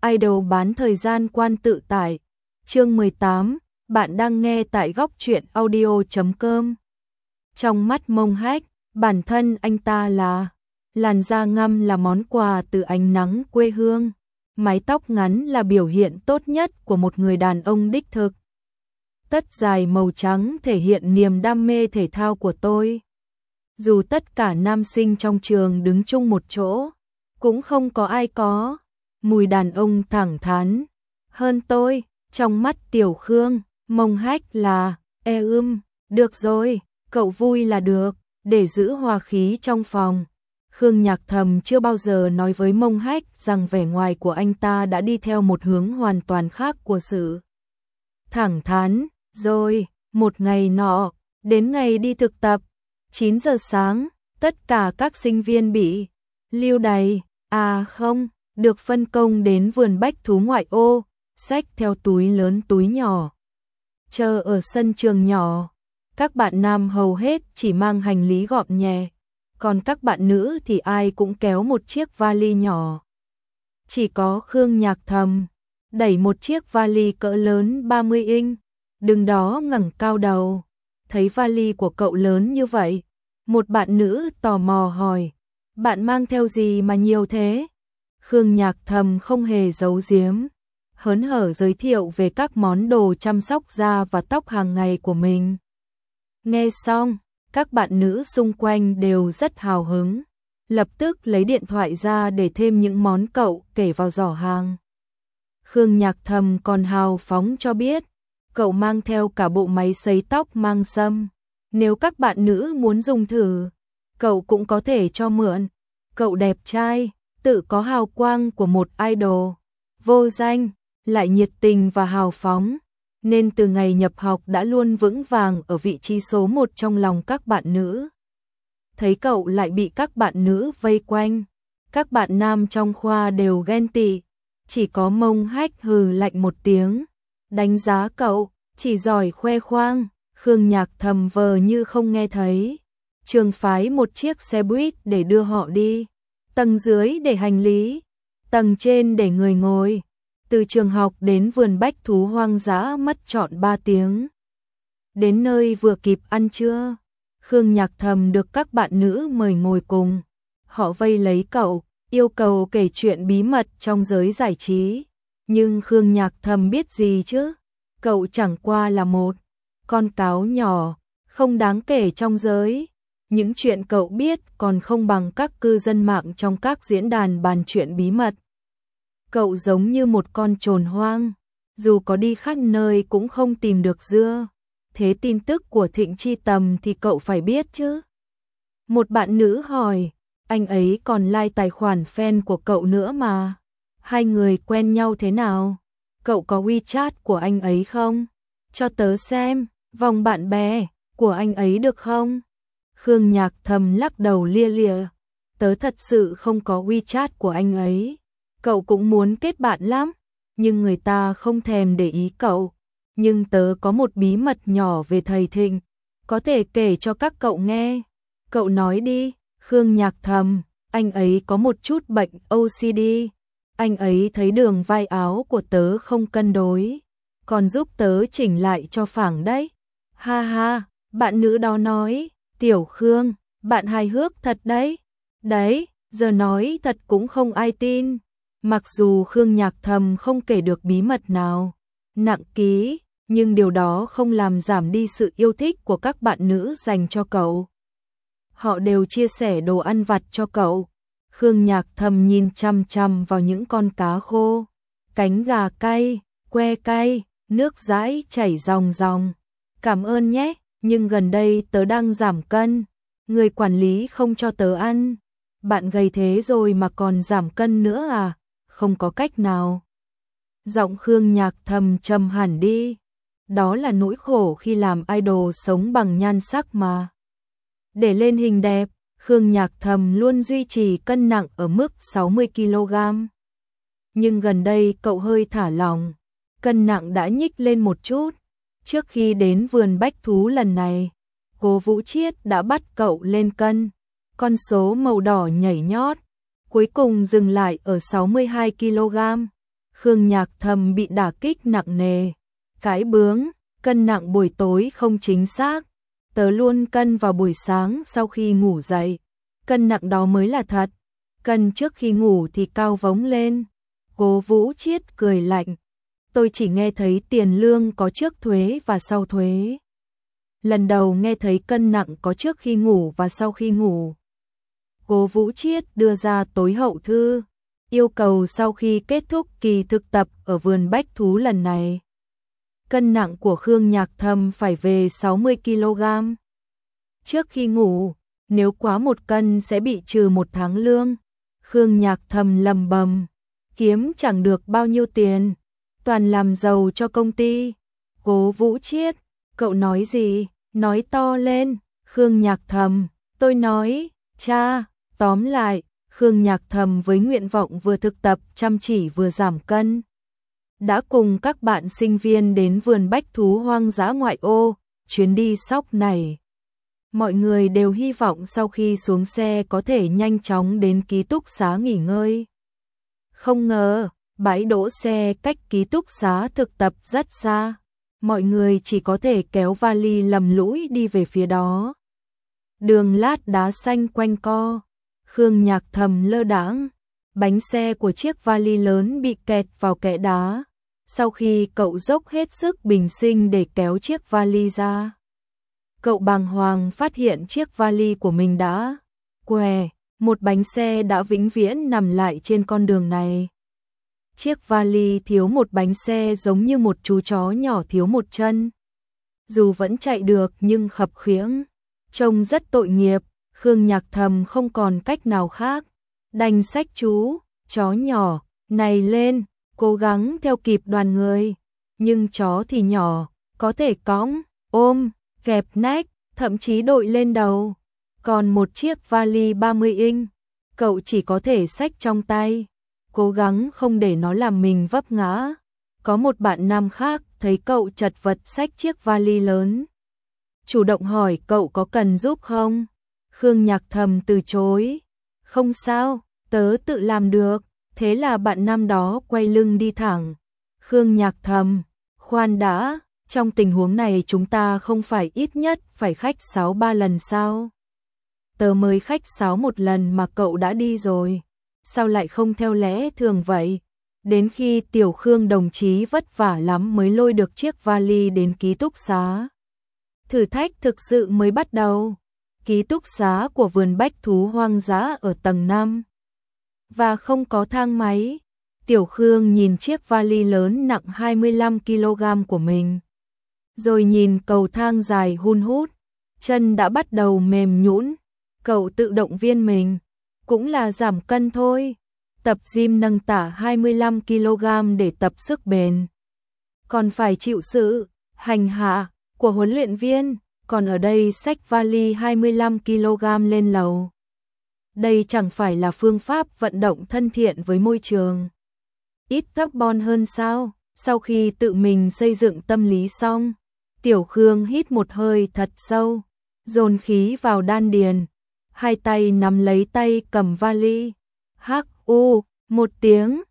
idol bán thời gian quan tự tải. Chương 18, bạn đang nghe tại góc truyện audio.com. Trong mắt Mông Hách, bản thân anh ta là làn da ngăm là món quà từ ánh nắng quê hương, mái tóc ngắn là biểu hiện tốt nhất của một người đàn ông đích thực. Tất dài màu trắng thể hiện niềm đam mê thể thao của tôi. Dù tất cả nam sinh trong trường đứng chung một chỗ, cũng không có ai có mùi đàn ông thẳng thắn hơn tôi. Trong mắt Tiểu Khương, Mông Hách là được rồi, cậu vui là được, để giữ hòa khí trong phòng. Khương Nhạc Thầm chưa bao giờ nói với Mông Hách rằng vẻ ngoài của anh ta đã đi theo một hướng hoàn toàn khác của sự thẳng thắn. Rồi, một ngày nọ, đến ngày đi thực tập, 9 giờ sáng, tất cả các sinh viên bị lưu đày, được phân công đến vườn bách thú ngoại ô, xách theo túi lớn túi nhỏ. Chờ ở sân trường nhỏ, các bạn nam hầu hết chỉ mang hành lý gọn nhẹ, còn các bạn nữ thì ai cũng kéo một chiếc vali nhỏ. Chỉ có Khương Nhạc Thầm đẩy một chiếc vali cỡ lớn 30 inch, đứng đó ngẩng cao đầu. Thấy vali của cậu lớn như vậy, một bạn nữ tò mò hỏi, bạn mang theo gì mà nhiều thế? Khương Nhạc Thầm không hề giấu giếm, hớn hở giới thiệu về các món đồ chăm sóc da và tóc hàng ngày của mình. Nghe xong, các bạn nữ xung quanh đều rất hào hứng, lập tức lấy điện thoại ra để thêm những món cậu kể vào giỏ hàng. Khương Nhạc Thầm còn hào phóng cho biết, cậu mang theo cả bộ máy sấy tóc mang sâm. Nếu các bạn nữ muốn dùng thử, cậu cũng có thể cho mượn. Cậu đẹp trai, tự có hào quang của một idol, vô danh, lại nhiệt tình và hào phóng, nên từ ngày nhập học đã luôn vững vàng ở vị trí số 1 trong lòng các bạn nữ. Thấy cậu lại bị các bạn nữ vây quanh, các bạn nam trong khoa đều ghen tị, chỉ có Mông Hách hừ lạnh một tiếng, đánh giá cậu chỉ giỏi khoe khoang. Khương Nhạc Thầm vờ như không nghe thấy. Trường phái một chiếc xe buýt để đưa họ đi, tầng dưới để hành lý, tầng trên để người ngồi. Từ trường học đến vườn bách thú hoang dã mất trọn 3 tiếng. Đến nơi vừa kịp ăn trưa, Khương Nhạc Thầm được các bạn nữ mời ngồi cùng. Họ vây lấy cậu, yêu cầu kể chuyện bí mật trong giới giải trí. Nhưng Khương Nhạc Thầm biết gì chứ? Cậu chẳng qua là một con cáo nhỏ, không đáng kể trong giới. Những chuyện cậu biết còn không bằng các cư dân mạng trong các diễn đàn bàn chuyện bí mật. Cậu giống như một con trồn hoang, dù có đi khắp nơi cũng không tìm được dưa. Thế tin tức của Thịnh Chi Tầm thì cậu phải biết chứ. Một bạn nữ hỏi, anh ấy còn like tài khoản fan của cậu nữa mà. Hai người quen nhau thế nào? Cậu có WeChat của anh ấy không? Cho tớ xem vòng bạn bè của anh ấy được không? Khương Nhạc Thầm lắc đầu lia lịa, tớ thật sự không có WeChat của anh ấy. Cậu cũng muốn kết bạn lắm, nhưng người ta không thèm để ý cậu. Nhưng tớ có một bí mật nhỏ về thầy Thịnh, có thể kể cho các cậu nghe. Cậu nói đi. Khương Nhạc Thầm, anh ấy có một chút bệnh OCD. Anh ấy thấy đường vai áo của tớ không cân đối, còn giúp tớ chỉnh lại cho phẳng đấy. Ha ha, bạn nữ đó nói, Tiểu Khương, bạn hài hước thật đấy. Đấy, giờ nói thật cũng không ai tin. Mặc dù Khương Nhạc Thầm không kể được bí mật nào nặng ký, nhưng điều đó không làm giảm đi sự yêu thích của các bạn nữ dành cho cậu. Họ đều chia sẻ đồ ăn vặt cho cậu. Khương Nhạc Thầm nhìn chăm chăm vào những con cá khô, cánh gà cay, que cay, nước dãi chảy ròng ròng. Cảm ơn nhé, nhưng gần đây tớ đang giảm cân, người quản lý không cho tớ ăn. Bạn gầy thế rồi mà còn giảm cân nữa à? Không có cách nào. Giọng Khương Nhạc Thầm trầm hẳn đi. Đó là nỗi khổ khi làm idol sống bằng nhan sắc mà. Để lên hình đẹp, Khương Nhạc Thầm luôn duy trì cân nặng ở mức 60 kg. Nhưng gần đây cậu hơi thả lỏng, cân nặng đã nhích lên một chút. Trước khi đến vườn bách thú lần này, cô Vũ Chiết đã bắt cậu lên cân. Con số màu đỏ nhảy nhót, cuối cùng dừng lại ở 62 kg. Khương Nhạc Thầm bị đả kích nặng nề. Cái bướng, cân nặng buổi tối không chính xác. Tớ luôn cân vào buổi sáng sau khi ngủ dậy. Cân nặng đó mới là thật. Cân trước khi ngủ thì cao vống lên. Cố Vũ Chiết cười lạnh. Tôi chỉ nghe thấy tiền lương có trước thuế và sau thuế. Lần đầu nghe thấy cân nặng có trước khi ngủ và sau khi ngủ. Cố Vũ Chiết đưa ra tối hậu thư, yêu cầu sau khi kết thúc kỳ thực tập ở vườn bách thú lần này. Cân nặng của Khương Nhạc Thầm phải về 60 kg. Trước khi ngủ, nếu quá 1 cân sẽ bị trừ 1 tháng lương. Khương Nhạc Thầm lầm bầm, kiếm chẳng được bao nhiêu tiền, toàn làm giàu cho công ty. Cố Vũ Chiết, cậu nói gì? Nói to lên. Khương Nhạc Thầm, tôi nói, cha. Tóm lại, Khương Nhạc Thầm với nguyện vọng vừa thực tập chăm chỉ vừa giảm cân. Đã cùng các bạn sinh viên đến vườn bách thú hoang dã ngoại ô. Chuyến đi sóc này, mọi người đều hy vọng sau khi xuống xe có thể nhanh chóng đến ký túc xá nghỉ ngơi. Không ngờ, bãi đỗ xe cách ký túc xá thực tập rất xa. Mọi người chỉ có thể kéo vali lầm lũi đi về phía đó. Đường lát đá xanh quanh co. Khương Nhạc Thầm lơ đãng. Bánh xe của chiếc vali lớn bị kẹt vào kẽ đá. Sau khi cậu dốc hết sức bình sinh để kéo chiếc vali ra, cậu bàng hoàng phát hiện chiếc vali của mình đã què. Một bánh xe đã vĩnh viễn nằm lại trên con đường này. Chiếc vali thiếu một bánh xe giống như một chú chó nhỏ thiếu một chân. Dù vẫn chạy được nhưng khập khiễng, trông rất tội nghiệp. Khương Nhạc Thầm không còn cách nào khác, đành xách chú chó nhỏ này lên, cố gắng theo kịp đoàn người. Nhưng chó thì nhỏ, có thể cõng, ôm, kẹp nách, thậm chí đội lên đầu. Còn một chiếc vali 30 inch, cậu chỉ có thể xách trong tay, cố gắng không để nó làm mình vấp ngã. Có một bạn nam khác thấy cậu chật vật xách chiếc vali lớn, chủ động hỏi cậu có cần giúp không. Khương Nhạc Thầm từ chối. Không sao, tớ tự làm được. Thế là bạn nam đó quay lưng đi thẳng. Khương Nhạc Thầm, khoan đã, trong tình huống này chúng ta không phải ít nhất phải khách sáo 3 lần sao? Tớ mới khách sáo 1 lần mà cậu đã đi rồi. Sao lại không theo lẽ thường vậy? Đến khi Tiểu Khương đồng chí vất vả lắm mới lôi được chiếc vali đến ký túc xá. Thử thách thực sự mới bắt đầu. Ký túc xá của vườn bách thú hoang dã ở tầng 5. Và không có thang máy. Tiểu Khương nhìn chiếc vali lớn nặng 25 kg của mình. Rồi nhìn cầu thang dài hun hút. Chân đã bắt đầu mềm nhũn. Cậu tự động viên mình. Cũng là giảm cân thôi. Tập gym nâng tạ 25 kg để tập sức bền. Còn phải chịu sự hành hạ của huấn luyện viên. Còn ở đây xách vali 25 kg lên lầu. Đây chẳng phải là phương pháp vận động thân thiện với môi trường. Ít carbon hơn sao? Sau khi tự mình xây dựng tâm lý xong, Tiểu Khương hít một hơi thật sâu, dồn khí vào đan điền, hai tay nắm lấy tay cầm vali. Hắc u, một tiếng,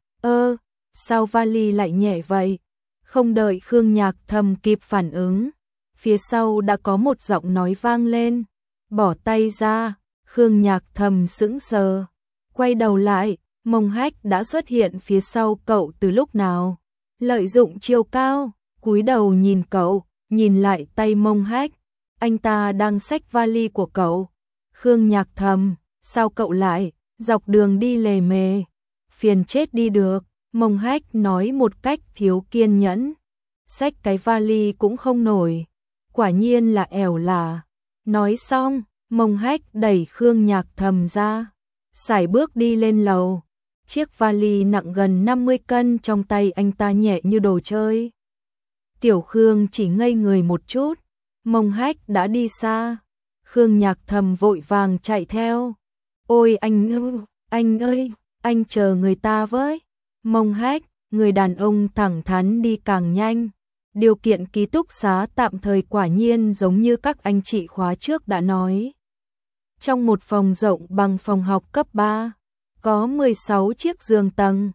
sao vali lại nhẹ vậy? Không đợi Khương Nhạc Thầm kịp phản ứng, phía sau đã có một giọng nói vang lên. Bỏ tay ra. Khương Nhạc Thầm sững sờ, quay đầu lại, Mông Hách đã xuất hiện phía sau cậu từ lúc nào. Lợi dụng chiều cao, cúi đầu nhìn cậu, nhìn lại tay Mông Hách, anh ta đang xách vali của cậu. Khương Nhạc Thầm, sao cậu lại dọc đường đi lề mề? Phiền chết đi được. Mông Hách nói một cách thiếu kiên nhẫn. Xách cái vali cũng không nổi, quả nhiên là ẻo lả. Nói xong, Mông Hách đẩy Khương Nhạc Thầm ra, sải bước đi lên lầu. Chiếc vali nặng gần 50 cân trong tay anh ta nhẹ như đồ chơi. Tiểu Khương chỉ ngây người một chút, Mông Hách đã đi xa. Khương Nhạc Thầm vội vàng chạy theo. Ôi anh ơi, anh chờ người ta với. Mông Hách, người đàn ông thẳng thắn đi càng nhanh. Điều kiện ký túc xá tạm thời quả nhiên giống như các anh chị khóa trước đã nói. Trong một phòng rộng bằng phòng học cấp 3, có 16 chiếc giường tầng,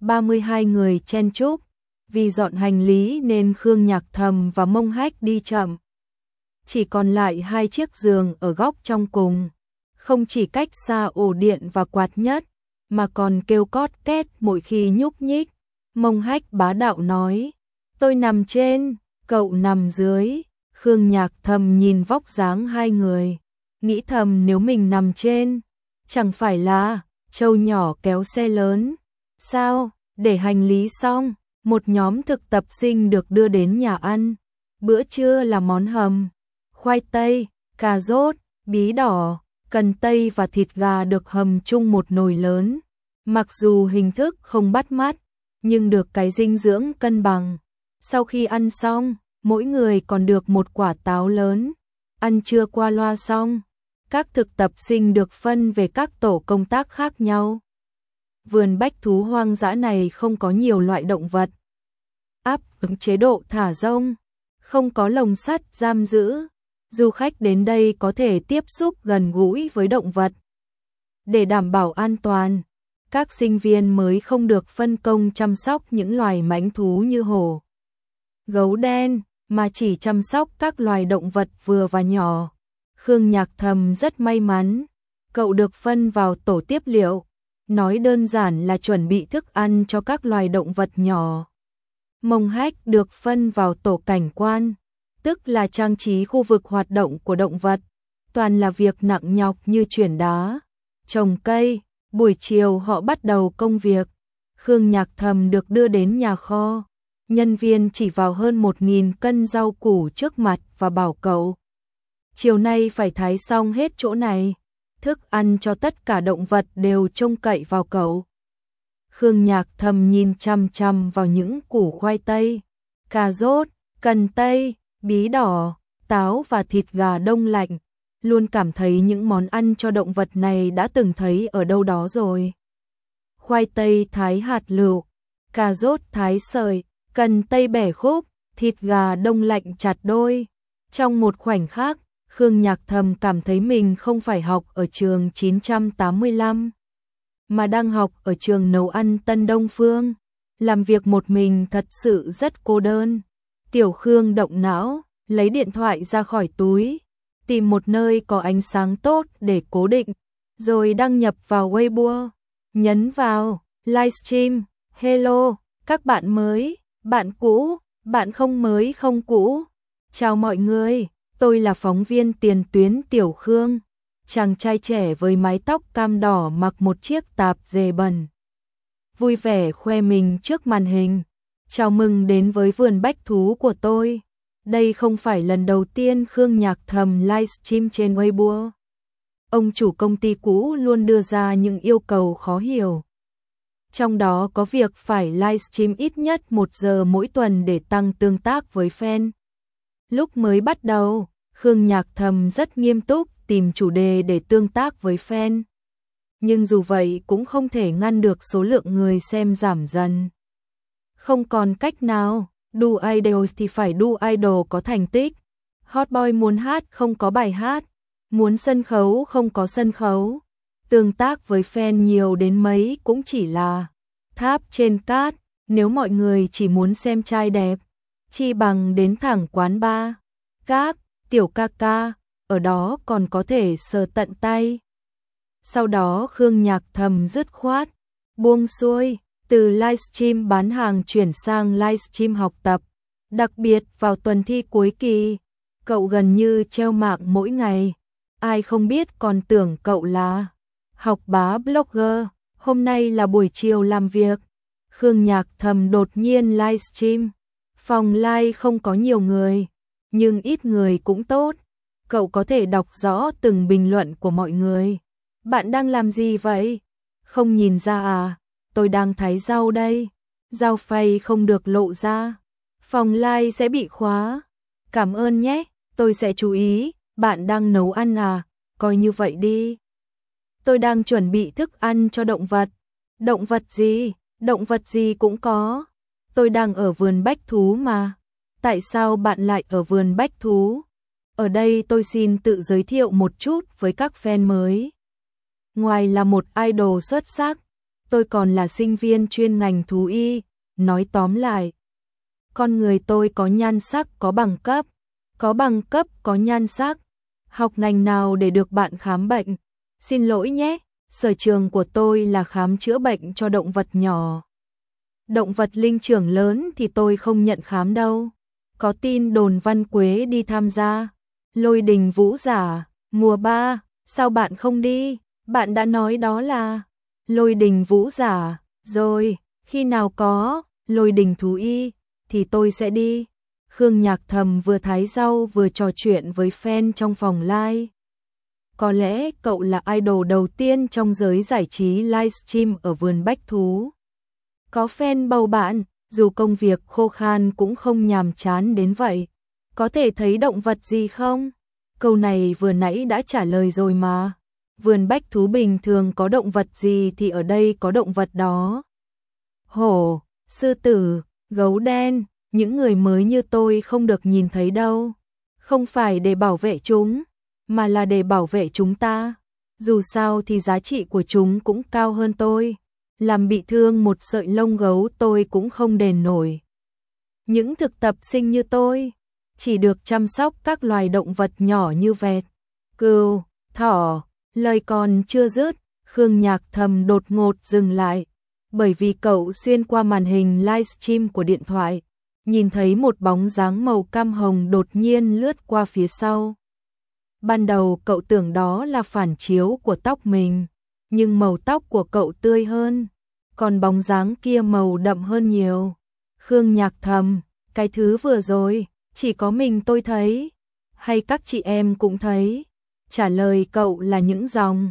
32 người chen chúc, vì dọn hành lý nên Khương Nhạc Thầm và Mông Hách đi chậm. Chỉ còn lại 2 chiếc giường ở góc trong cùng, không chỉ cách xa ổ điện và quạt nhất, mà còn kêu cót két mỗi khi nhúc nhích. Mông Hách bá đạo nói, tôi nằm trên, cậu nằm dưới. Khương Nhạc Thầm nhìn vóc dáng hai người, nghĩ thầm nếu mình nằm trên, chẳng phải là trâu nhỏ kéo xe lớn. Sao, để hành lý xong, một nhóm thực tập sinh được đưa đến nhà ăn. Bữa trưa là món hầm, khoai tây, cà rốt, bí đỏ, cần tây và thịt gà được hầm chung một nồi lớn. Mặc dù hình thức không bắt mắt, nhưng được cái dinh dưỡng cân bằng. Sau khi ăn xong, mỗi người còn được một quả táo lớn. Ăn trưa qua loa xong, các thực tập sinh được phân về các tổ công tác khác nhau. Vườn bách thú hoang dã này không có nhiều loại động vật. Áp ứng chế độ thả rông, không có lồng sắt giam giữ. Du khách đến đây có thể tiếp xúc gần gũi với động vật. Để đảm bảo an toàn, các sinh viên mới không được phân công chăm sóc những loài mãnh thú như hổ, gấu đen, mà chỉ chăm sóc các loài động vật vừa và nhỏ. Khương Nhạc Thầm rất may mắn, cậu được phân vào tổ tiếp liệu, nói đơn giản là chuẩn bị thức ăn cho các loài động vật nhỏ. Mông Hách được phân vào tổ cảnh quan, tức là trang trí khu vực hoạt động của động vật, toàn là việc nặng nhọc như chuyển đá, trồng cây. Buổi chiều họ bắt đầu công việc. Khương Nhạc Thầm được đưa đến nhà kho. Nhân viên chỉ vào hơn 1.000 cân rau củ trước mặt và bảo cậu, chiều nay phải thái xong hết chỗ này. Thức ăn cho tất cả động vật đều trông cậy vào cậu. Khương Nhạc Thầm nhìn chằm chằm vào những củ khoai tây, cà rốt, cần tây, bí đỏ, táo và thịt gà đông lạnh. Luôn cảm thấy những món ăn cho động vật này đã từng thấy ở đâu đó rồi. Khoai tây thái hạt lựu, cà rốt thái sợi, cần tây bẻ khúc, thịt gà đông lạnh chặt đôi. Trong một khoảnh khắc, Khương Nhạc Thầm cảm thấy mình không phải học ở trường 985, mà đang học ở trường nấu ăn Tân Đông Phương. Làm việc một mình thật sự rất cô đơn. Tiểu Khương động não, lấy điện thoại ra khỏi túi, tìm một nơi có ánh sáng tốt để cố định, rồi đăng nhập vào Weibo, nhấn vào livestream. Hello, các bạn mới, bạn cũ, bạn không mới không cũ. Chào mọi người, tôi là phóng viên tiền tuyến Tiểu Khương. Chàng trai trẻ với mái tóc cam đỏ mặc một chiếc tạp dề bẩn, vui vẻ khoe mình trước màn hình. Chào mừng đến với vườn bách thú của tôi. Đây không phải lần đầu tiên Khương Nhạc Thầm livestream trên Weibo. Ông chủ công ty cũ luôn đưa ra những yêu cầu khó hiểu. Trong đó có việc phải livestream ít nhất 1 giờ mỗi tuần để tăng tương tác với fan. Lúc mới bắt đầu, Khương Nhạc Thầm rất nghiêm túc tìm chủ đề để tương tác với fan. Nhưng dù vậy cũng không thể ngăn được số lượng người xem giảm dần. Không còn cách nào, đu idol thì phải đu idol có thành tích. Hot boy muốn hát không có bài hát, muốn sân khấu không có sân khấu. Tương tác với fan nhiều đến mấy cũng chỉ là tháp trên cát. Nếu mọi người chỉ muốn xem trai đẹp, chi bằng đến thẳng quán bar, các tiểu ca ca, ở đó còn có thể sờ tận tay. Sau đó Khương Nhạc Thầm dứt khoát buông xuôi, từ livestream bán hàng chuyển sang livestream học tập. Đặc biệt vào tuần thi cuối kỳ, cậu gần như treo mạng mỗi ngày. Ai không biết còn tưởng cậu là học bá blogger. Hôm nay là buổi chiều làm việc, Khương Nhạc Thầm đột nhiên livestream. Phòng live không có nhiều người, nhưng ít người cũng tốt. Cậu có thể đọc rõ từng bình luận của mọi người. Bạn đang làm gì vậy? Không nhìn ra à? Tôi đang thái rau đây. Rau phay không được lộ ra. Phòng live sẽ bị khóa. Cảm ơn nhé, tôi sẽ chú ý. Bạn đang nấu ăn à? Coi như vậy đi. Tôi đang chuẩn bị thức ăn cho động vật. Động vật gì? Động vật gì cũng có. Tôi đang ở vườn bách thú mà. Tại sao bạn lại ở vườn bách thú? Ở đây tôi xin tự giới thiệu một chút với các fan mới. Ngoài là một idol xuất sắc, tôi còn là sinh viên chuyên ngành thú y, nói tóm lại. Con người tôi có nhan sắc, có bằng cấp, có nhan sắc. Học ngành nào để được bạn khám bệnh? Xin lỗi nhé, sở trường của tôi là khám chữa bệnh cho động vật nhỏ. Động vật linh trưởng lớn thì tôi không nhận khám đâu. Có tin đồn Văn Quế đi tham gia Lôi Đình Vũ Giả mùa 3, sao bạn không đi? Bạn đã nói đó là Lôi Đình Vũ Giả, rồi, khi nào có Lôi Đình thú y thì tôi sẽ đi. Khương Nhạc Thầm vừa thái rau vừa trò chuyện với fan trong phòng live. Có lẽ cậu là idol đầu tiên trong giới giải trí livestream ở vườn bách thú. Có fan bầu bạn, dù công việc khô khan cũng không nhàm chán đến vậy. Có thể thấy động vật gì không? Câu này vừa nãy đã trả lời rồi mà. Vườn bách thú bình thường có động vật gì thì ở đây có động vật đó. Hổ, sư tử, gấu đen, những người mới như tôi không được nhìn thấy đâu. Không phải để bảo vệ chúng, mà là để bảo vệ chúng ta. Dù sao thì giá trị của chúng cũng cao hơn tôi. Làm bị thương một sợi lông gấu tôi cũng không đền nổi. Những thực tập sinh như tôi chỉ được chăm sóc các loài động vật nhỏ như vẹt, cừu, thỏ. Lời còn chưa dứt, Khương Nhạc Thầm đột ngột dừng lại, bởi vì cậu xuyên qua màn hình livestream của điện thoại, nhìn thấy một bóng dáng màu cam hồng đột nhiên lướt qua phía sau. Ban đầu cậu tưởng đó là phản chiếu của tóc mình, nhưng màu tóc của cậu tươi hơn, còn bóng dáng kia màu đậm hơn nhiều. Khương Nhạc Thầm, cái thứ vừa rồi, chỉ có mình tôi thấy, hay các chị em cũng thấy? Trả lời cậu là những dòng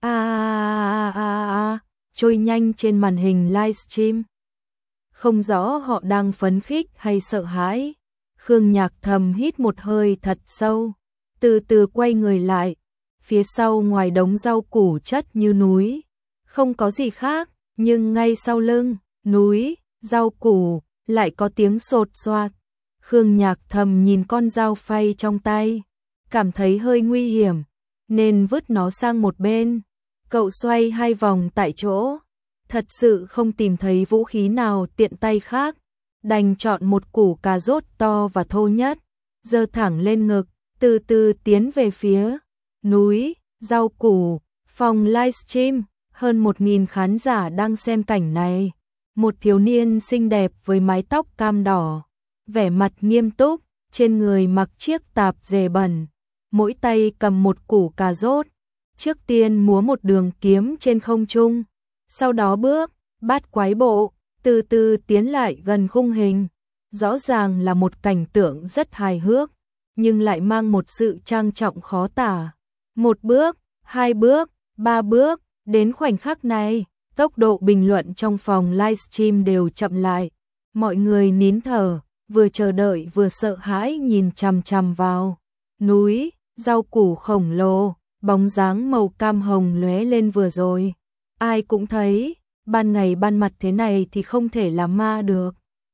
trôi nhanh trên màn hình livestream. Không rõ họ đang phấn khích hay sợ hãi. Khương Nhạc Thầm hít một hơi thật sâu, từ từ quay người lại. Phía sau ngoài đống rau củ chất như núi, không có gì khác, nhưng ngay sau lưng, núi, rau củ, lại có tiếng sột soạt. Khương Nhạc Thầm nhìn con dao phay trong tay, cảm thấy hơi nguy hiểm, nên vứt nó sang một bên. Cậu xoay 2 vòng tại chỗ, thật sự không tìm thấy vũ khí nào tiện tay khác, đành chọn một củ cà rốt to và thô nhất, giơ thẳng lên ngực, từ từ tiến về phía núi, rau củ. Phòng livestream, hơn 1.000 khán giả đang xem cảnh này. Một thiếu niên xinh đẹp với mái tóc cam đỏ, vẻ mặt nghiêm túc, trên người mặc chiếc tạp dề bẩn, mỗi tay cầm một củ cà rốt. Trước tiên múa một đường kiếm trên không trung, sau đó bước, bát quái bộ, từ từ tiến lại gần khung hình. Rõ ràng là một cảnh tượng rất hài hước, nhưng lại mang một sự trang trọng khó tả. 1 bước, 2 bước, 3 bước, đến khoảnh khắc này, tốc độ bình luận trong phòng livestream đều chậm lại. Mọi người nín thở, vừa chờ đợi vừa sợ hãi nhìn chằm chằm vào núi, rau củ khổng lồ, bóng dáng màu cam hồng lóe lên vừa rồi. Ai cũng thấy, ban ngày ban mặt thế này thì không thể là ma được.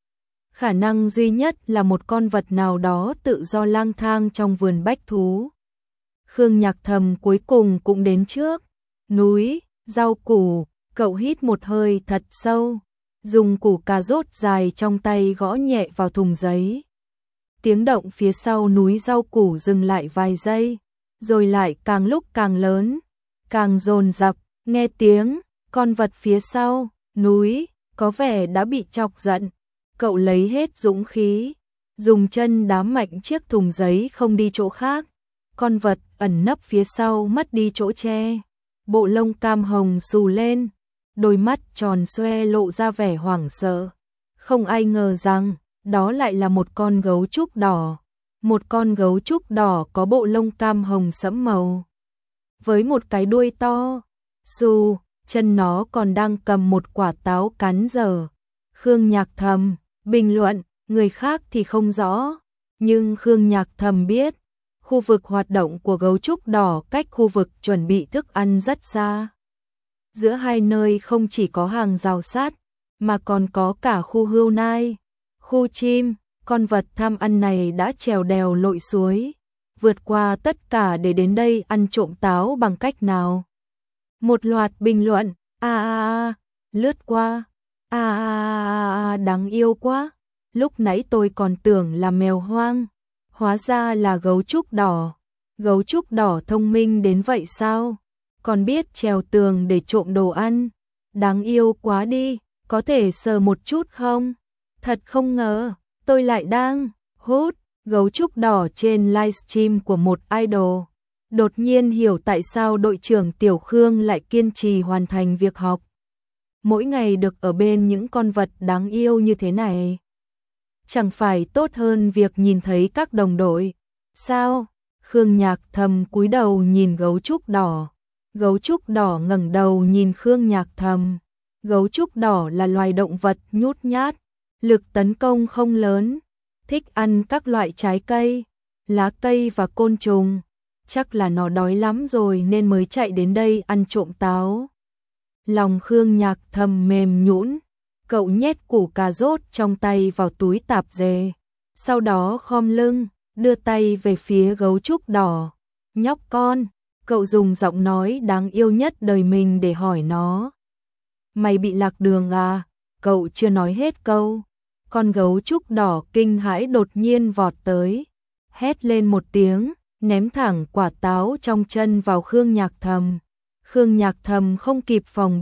Khả năng duy nhất là một con vật nào đó tự do lang thang trong vườn bách thú. Khương Nhạc Thầm cuối cùng cũng đến trước núi, rau củ. Cậu hít một hơi thật sâu, dùng củ cà rốt dài trong tay gõ nhẹ vào thùng giấy. Tiếng động phía sau núi rau củ dừng lại vài giây, rồi lại càng lúc càng lớn, càng dồn dập. Nghe tiếng, con vật phía sau núi có vẻ đã bị chọc giận. Cậu lấy hết dũng khí, dùng chân đá mạnh chiếc thùng giấy không đi chỗ khác. Con vật ẩn nấp phía sau mất đi chỗ che, bộ lông cam hồng xù lên, đôi mắt tròn xoe lộ ra vẻ hoảng sợ. Không ai ngờ rằng đó lại là một con gấu trúc đỏ. Một con gấu trúc đỏ có bộ lông cam hồng sẫm màu, với một cái đuôi to, xù, chân nó còn đang cầm một quả táo cắn dở. Khương Nhạc Thầm, bình luận, người khác thì không rõ, nhưng Khương Nhạc Thầm biết, khu vực hoạt động của gấu trúc đỏ cách khu vực chuẩn bị thức ăn rất xa. Giữa hai nơi không chỉ có hàng rào sắt, mà còn có cả khu hươu nai, khu chim. Con vật tham ăn này đã trèo đèo lội suối, vượt qua tất cả để đến đây ăn trộm táo bằng cách nào. Một loạt bình luận, lướt qua. Đáng yêu quá. Lúc nãy tôi còn tưởng là mèo hoang, hóa ra là gấu trúc đỏ. Gấu trúc đỏ thông minh đến vậy sao? Còn biết trèo tường để trộm đồ ăn. Đáng yêu quá đi, có thể sờ một chút không? Thật không ngờ, tôi lại đang hút gấu trúc đỏ trên livestream của một idol. Đột nhiên hiểu tại sao đội trưởng Tiểu Khương lại kiên trì hoàn thành việc học. Mỗi ngày được ở bên những con vật đáng yêu như thế này, chẳng phải tốt hơn việc nhìn thấy các đồng đội. Sao? Khương Nhạc Thầm cúi đầu nhìn gấu trúc đỏ. Gấu trúc đỏ ngẩng đầu nhìn Khương Nhạc Thầm. Gấu trúc đỏ là loài động vật nhút nhát, lực tấn công không lớn, thích ăn các loại trái cây, lá cây và côn trùng. Chắc là nó đói lắm rồi nên mới chạy đến đây ăn trộm táo. Lòng Khương Nhạc Thầm mềm nhũn, cậu nhét củ cà rốt trong tay vào túi tạp dề, sau đó khom lưng, đưa tay về phía gấu trúc đỏ. Nhóc con, cậu dùng giọng nói đáng yêu nhất đời mình để hỏi nó. Mày bị lạc đường à? Cậu chưa nói hết câu. Con gấu trúc đỏ kinh hãi đột nhiên vọt tới, hét lên một tiếng, ném thẳng quả táo trong chân vào Khương Nhạc Thầm. Khương Nhạc Thầm không kịp phòng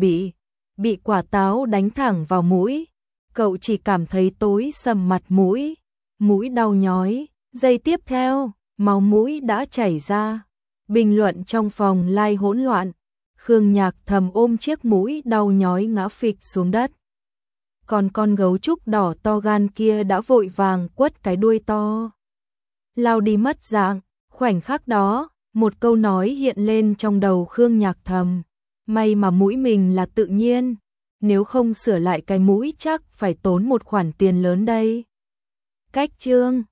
bị quả táo đánh thẳng vào mũi. Cậu chỉ cảm thấy tối sầm mặt mũi, mũi đau nhói. Giây tiếp theo, máu mũi đã chảy ra. Bình luận trong phòng live hỗn loạn. Khương Nhạc Thầm ôm chiếc mũi đau nhói ngã phịch xuống đất. Còn con gấu trúc đỏ to gan kia đã vội vàng quất cái đuôi to, lao đi mất dạng. Khoảnh khắc đó, một câu nói hiện lên trong đầu Khương Nhạc Thầm. May mà mũi mình là tự nhiên, nếu không sửa lại cái mũi chắc phải tốn một khoản tiền lớn đây. Cách chương